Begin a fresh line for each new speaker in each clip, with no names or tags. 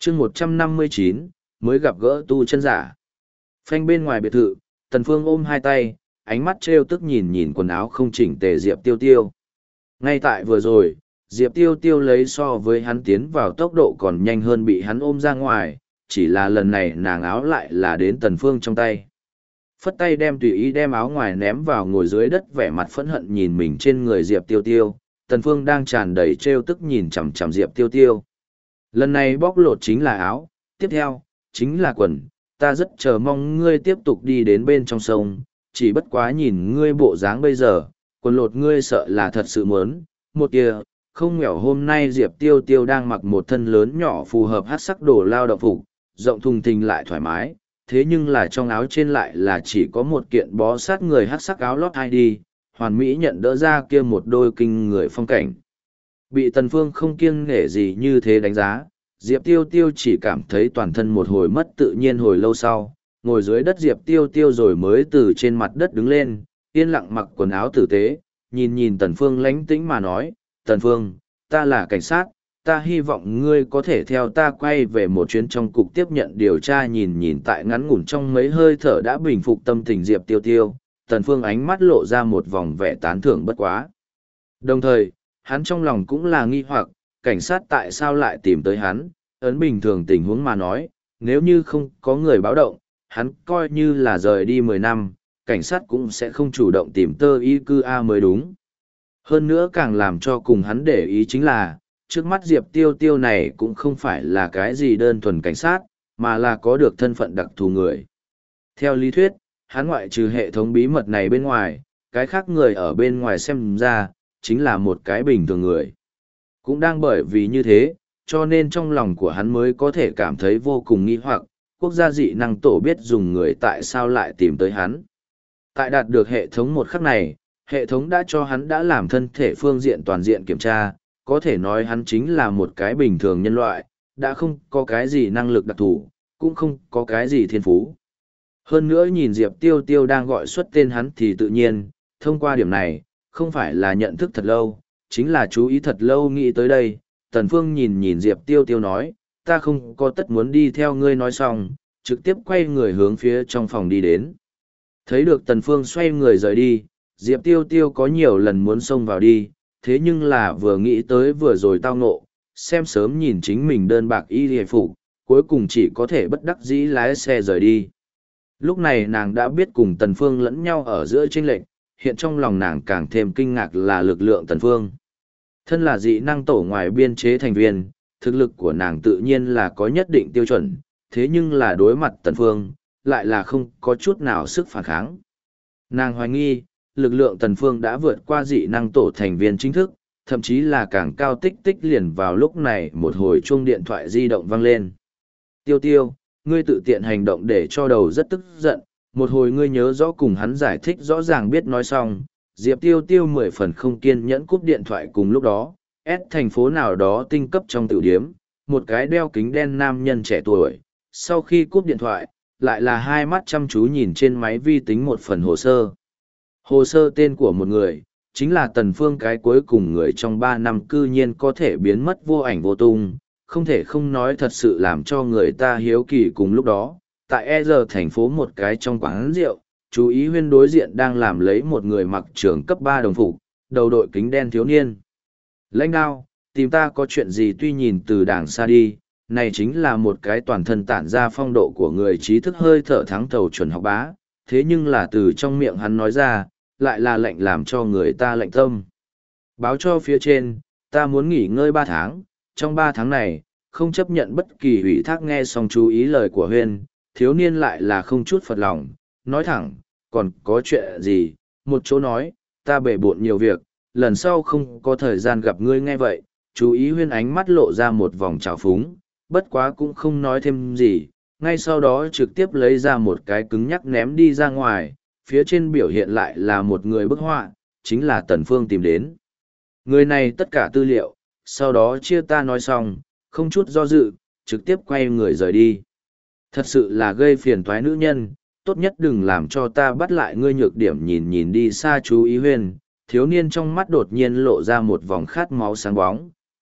chương 159, mới gặp gỡ tu chân giả. Phanh bên ngoài biệt thự, Tần Phương ôm hai tay, ánh mắt trêu tức nhìn nhìn quần áo không chỉnh tề Diệp Tiêu Tiêu. Ngay tại vừa rồi, Diệp Tiêu Tiêu lấy so với hắn tiến vào tốc độ còn nhanh hơn bị hắn ôm ra ngoài, chỉ là lần này nàng áo lại là đến Tần Phương trong tay. Phất tay đem tùy ý đem áo ngoài ném vào ngồi dưới đất, vẻ mặt phẫn hận nhìn mình trên người Diệp Tiêu Tiêu, Tần Phương đang tràn đầy trêu tức nhìn chằm chằm Diệp Tiêu Tiêu. Lần này bóc lột chính là áo, tiếp theo, chính là quần, ta rất chờ mong ngươi tiếp tục đi đến bên trong sông, chỉ bất quá nhìn ngươi bộ dáng bây giờ, quần lột ngươi sợ là thật sự muốn, một kia, không nghèo hôm nay Diệp Tiêu Tiêu đang mặc một thân lớn nhỏ phù hợp hát sắc đồ lao động phục, rộng thùng thình lại thoải mái, thế nhưng là trong áo trên lại là chỉ có một kiện bó sát người hát sắc áo lót hai đi, hoàn mỹ nhận đỡ ra kia một đôi kinh người phong cảnh. Bị Tần Phương không kiêng nể gì như thế đánh giá, Diệp Tiêu Tiêu chỉ cảm thấy toàn thân một hồi mất tự nhiên hồi lâu sau, ngồi dưới đất Diệp Tiêu Tiêu rồi mới từ trên mặt đất đứng lên, yên lặng mặc quần áo tử tế, nhìn nhìn Tần Phương lánh tĩnh mà nói, Tần Phương, ta là cảnh sát, ta hy vọng ngươi có thể theo ta quay về một chuyến trong cục tiếp nhận điều tra. Nhìn nhìn tại ngắn ngủn trong mấy hơi thở đã bình phục tâm tình Diệp Tiêu Tiêu, Tần Phương ánh mắt lộ ra một vòng vẻ tán thưởng bất quá. Đồng thời, hắn trong lòng cũng là nghi hoặc, cảnh sát tại sao lại tìm tới hắn, ấn bình thường tình huống mà nói, nếu như không có người báo động, hắn coi như là rời đi 10 năm, cảnh sát cũng sẽ không chủ động tìm tơ y cư A mới đúng. Hơn nữa càng làm cho cùng hắn để ý chính là, trước mắt Diệp Tiêu Tiêu này cũng không phải là cái gì đơn thuần cảnh sát, mà là có được thân phận đặc thù người. Theo lý thuyết, hắn ngoại trừ hệ thống bí mật này bên ngoài, cái khác người ở bên ngoài xem ra, chính là một cái bình thường người. Cũng đang bởi vì như thế, cho nên trong lòng của hắn mới có thể cảm thấy vô cùng nghi hoặc, quốc gia dị năng tổ biết dùng người tại sao lại tìm tới hắn. Tại đạt được hệ thống một khắc này, hệ thống đã cho hắn đã làm thân thể phương diện toàn diện kiểm tra, có thể nói hắn chính là một cái bình thường nhân loại, đã không có cái gì năng lực đặc thù, cũng không có cái gì thiên phú. Hơn nữa nhìn Diệp Tiêu Tiêu đang gọi xuất tên hắn thì tự nhiên, thông qua điểm này, không phải là nhận thức thật lâu, chính là chú ý thật lâu. Nghĩ tới đây, Tần Phương nhìn nhìn Diệp Tiêu Tiêu nói, ta không có tất muốn đi theo ngươi. Nói xong, trực tiếp quay người hướng phía trong phòng đi đến. Thấy được Tần Phương xoay người rời đi, Diệp Tiêu Tiêu có nhiều lần muốn xông vào đi, thế nhưng là vừa nghĩ tới vừa rồi tao ngộ, xem sớm nhìn chính mình đơn bạc y hề phục, cuối cùng chỉ có thể bất đắc dĩ lái xe rời đi. Lúc này nàng đã biết cùng Tần Phương lẫn nhau ở giữa chênh lệch, hiện trong lòng nàng càng thêm kinh ngạc là lực lượng Tần Phương. Thân là dị năng tổ ngoài biên chế thành viên, thực lực của nàng tự nhiên là có nhất định tiêu chuẩn, thế nhưng là đối mặt Tần Phương, lại là không có chút nào sức phản kháng. Nàng hoài nghi, lực lượng Tần Phương đã vượt qua dị năng tổ thành viên chính thức, thậm chí là càng cao tích tích. Liền vào lúc này một hồi chuông điện thoại di động vang lên. Tiêu Tiêu, ngươi tự tiện hành động để cho đầu rất tức giận, một hồi ngươi nhớ rõ cùng hắn giải thích rõ ràng. Biết nói xong, Diệp Tiêu Tiêu 10 phần không kiên nhẫn cúp điện thoại. Cùng lúc đó, thành phố nào đó tinh cấp trong tiểu điếm, một cái đeo kính đen nam nhân trẻ tuổi, sau khi cúp điện thoại, lại là hai mắt chăm chú nhìn trên máy vi tính một phần hồ sơ. Hồ sơ tên của một người, chính là Tần Phương, cái cuối cùng người trong 3 năm cư nhiên có thể biến mất vô ảnh vô tung, không thể không nói thật sự làm cho người ta hiếu kỳ. Cùng lúc đó, tại thành phố một cái trong quán rượu, chú ý Huyên đối diện đang làm lấy một người mặc trường cấp 3 đồng phục, đầu đội kính đen thiếu niên. Lãnh đạo, tìm ta có chuyện gì? Tuy nhìn từ đàng xa đi, này chính là một cái toàn thân tản ra phong độ của người trí thức hơi thở thắng thầu chuẩn học bá, thế nhưng là từ trong miệng hắn nói ra, lại là lệnh làm cho người ta lạnh tâm. Báo cho phía trên, ta muốn nghỉ ngơi 3 tháng, trong 3 tháng này, không chấp nhận bất kỳ ủy thác. Nghe xong chú ý lời của Huyên, thiếu niên lại là không chút phật lòng, nói thẳng, còn có chuyện gì? Một chỗ nói, ta bể bộn nhiều việc, lần sau không có thời gian gặp ngươi. Nghe vậy, chú ý Huyên ánh mắt lộ ra một vòng trào phúng, bất quá cũng không nói thêm gì, ngay sau đó trực tiếp lấy ra một cái cứng nhắc ném đi ra ngoài, phía trên biểu hiện lại là một người bức họa, chính là Tần Phương tìm đến. Người này tất cả tư liệu, sau đó chia ta nói xong, không chút do dự, trực tiếp quay người rời đi. Thật sự là gây phiền toái nữ nhân, tốt nhất đừng làm cho ta bắt lại ngươi. Nhược điểm nhìn nhìn đi xa chú ý Huyên, thiếu niên trong mắt đột nhiên lộ ra một vòng khát máu sáng bóng,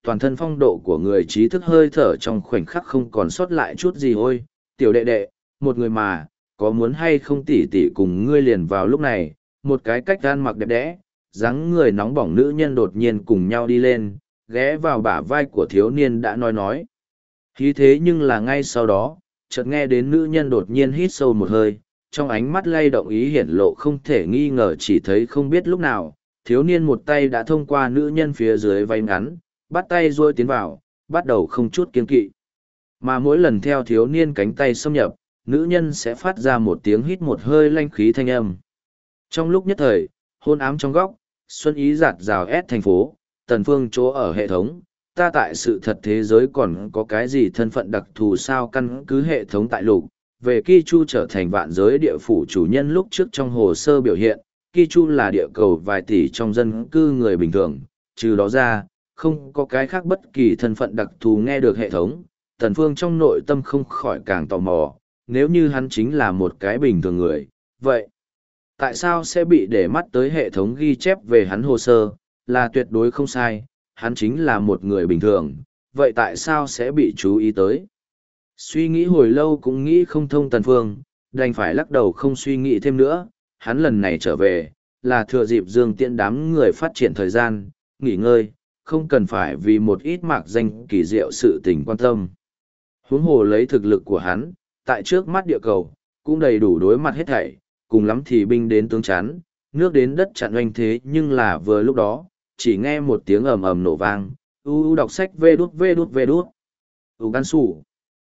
toàn thân phong độ của người trí thức hơi thở trong khoảnh khắc không còn sót lại chút gì. Ôi, tiểu đệ đệ, một người mà, có muốn hay không tỉ tỉ cùng ngươi liền vào lúc này, một cái cách gan mặc đẹp đẽ, dáng người nóng bỏng nữ nhân đột nhiên cùng nhau đi lên, ghé vào bả vai của thiếu niên đã nói. Khí thế nhưng là ngay sau đó, chợt nghe đến nữ nhân đột nhiên hít sâu một hơi, trong ánh mắt lay động ý hiển lộ không thể nghi ngờ, chỉ thấy không biết lúc nào, thiếu niên một tay đã thông qua nữ nhân phía dưới váy ngắn, bắt tay rôi tiến vào, bắt đầu không chút kiên kỵ. Mà mỗi lần theo thiếu niên cánh tay xâm nhập, nữ nhân sẽ phát ra một tiếng hít một hơi lanh khí thanh âm. Trong lúc nhất thời, hôn ám trong góc, xuân ý giạt rào ép thành phố, Tần Phương chỗ ở hệ thống, ta tại sự thật thế giới còn có cái gì thân phận đặc thù sao? Căn cứ hệ thống tại lục, về Ki Chu trở thành vạn giới địa phủ chủ nhân lúc trước trong hồ sơ biểu hiện, Ki Chu là địa cầu vài tỷ trong dân cư người bình thường, trừ đó ra, không có cái khác bất kỳ thân phận đặc thù. Nghe được hệ thống, Tần Phương trong nội tâm không khỏi càng tò mò, nếu như hắn chính là một cái bình thường người, vậy tại sao sẽ bị để mắt tới? Hệ thống ghi chép về hắn hồ sơ là tuyệt đối không sai, hắn chính là một người bình thường, vậy tại sao sẽ bị chú ý tới? Suy nghĩ hồi lâu cũng nghĩ không thông, Tần Phương đành phải lắc đầu không suy nghĩ thêm nữa. Hắn lần này trở về là thừa dịp Dương Tiễn đám người phát triển thời gian nghỉ ngơi, không cần phải vì một ít mạc danh kỳ diệu sự tình quan tâm. Huống hồ lấy thực lực của hắn, tại trước mắt địa cầu cũng đầy đủ đối mặt hết thảy, cùng lắm thì binh đến tướng chắn, nước đến đất chặn oanh. Thế nhưng là vừa lúc đó, chỉ nghe một tiếng ầm ầm nổ vang, đọc sách vê đút. Gan sủ.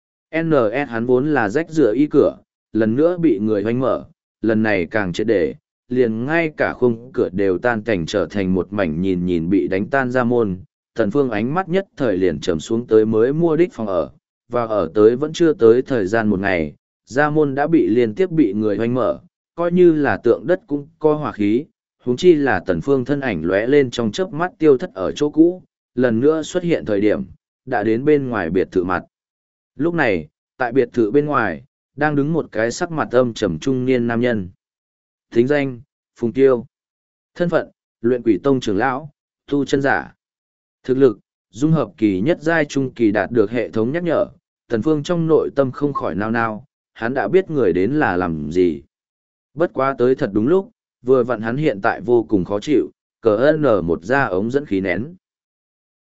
NS hắn vốn là rách rửa y cửa, lần nữa bị người hoanh mở, lần này càng triệt để, liền ngay cả khung cửa đều tan cảnh trở thành một mảnh nhìn bị đánh tan ra môn. Tần Phương ánh mắt nhất thời liền trầm xuống tới mới mua đích phòng ở, và ở tới vẫn chưa tới thời gian một ngày, ra môn đã bị liên tiếp bị người hoanh mở, coi như là tượng đất cũng có hỏa khí, huống chi là Tần Phương thân ảnh lóe lên trong chớp mắt tiêu thất ở chỗ cũ, lần nữa xuất hiện thời điểm, đã đến bên ngoài biệt thự mặt. Lúc này, tại biệt thự bên ngoài, đang đứng một cái sắc mặt âm trầm trung niên nam nhân. Thính danh, Phùng Tiêu. Thân phận, luyện quỷ tông trưởng lão, tu chân giả. Thực lực, dung hợp kỳ nhất giai trung kỳ đạt được hệ thống nhắc nhở, Tần Phương trong nội tâm không khỏi nao nao, hắn đã biết người đến là làm gì. Bất quá tới thật đúng lúc, vừa vặn hắn hiện tại vô cùng khó chịu, cờ ơn nở một ra ống dẫn khí nén.